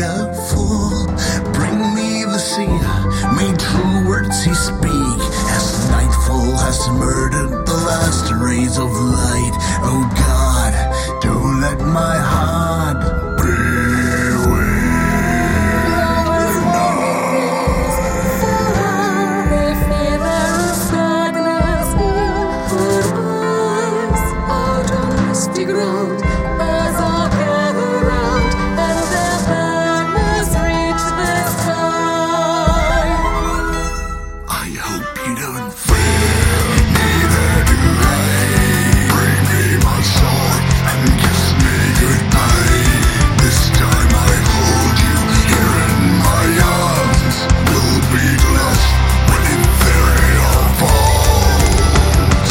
a fool. Bring me the seer, may true words he speak. As nightfall has murdered the last rays of light. Oh God, don't let my heart be weak. Ground, as all gather round, and their banners reach the sky. I hope you don't fear, neither do I. Bring me my sword and kiss me goodbye. This time I hold you here in my arms. We'll be blessed when Ethereal falls.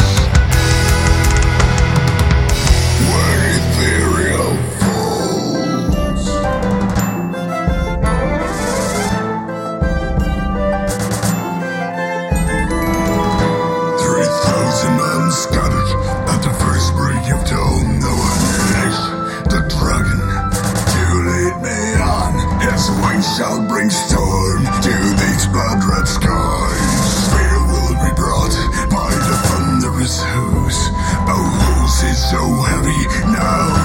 When Ethereal falls. 3,000 men scattered at the first break of dawn. No one next, the dragon, to lead me on. His wings shall bring storm to these blood-red skies. Fear will be brought by the thunderous hooves. Oh, who's is so heavy now?